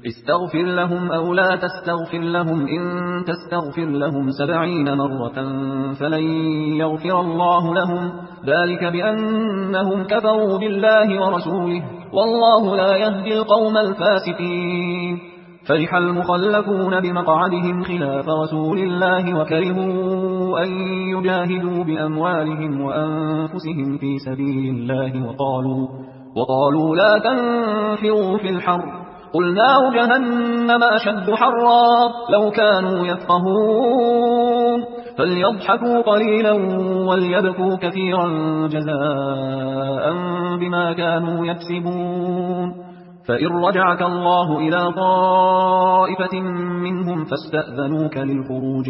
استغفر لهم أو لا تستغفر لهم إن تستغفر لهم 70 مرة فلن يغفر الله لهم ذلك بأنهم كفروا بالله ورسوله والله لا يهدي القوم الفاسقين فرح المخلفون بمقعدهم خلاف رسول الله وكرهوا أن يجاهدوا بأموالهم وأنفسهم في سبيل الله وقالوا لا تنفروا في الحر قل نار جهنم أشد حرا لو كانوا يفقهون فليضحكوا قليلا وليبكوا كثيرا جزاء بما كانوا يكسبون فإن رجعك الله إلى طائفة منهم فاستأذنوك للخروج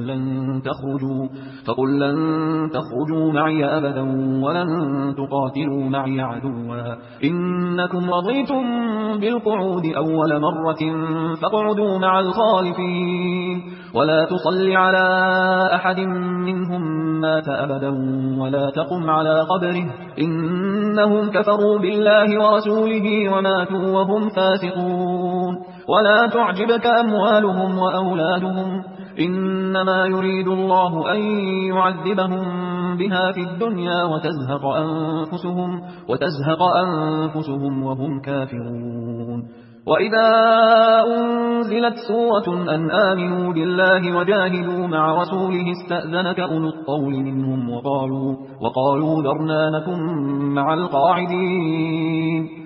فقل لن تخرجوا معي أبدا ولن تقاتلوا معي عدوا إنكم رضيتم بالقعود أول مرة فاقعدوا مع الخالفين ولا تصل على أحد منهم مات أبدا ولا تقم على قبره إنهم كفروا بالله ورسوله وماتوا وهم فاسقون ولا تعجبك أموالهم وأولادهم إنما يريد الله أن يعذبهم بها في الدنيا وتزهق أنفسهم وهم كافرون وإذا أنزلت سورة أن آمنوا بالله وجاهدوا مع رسوله استأذنك أولو الطول منهم وقالوا ذرنا نكن مع القاعدين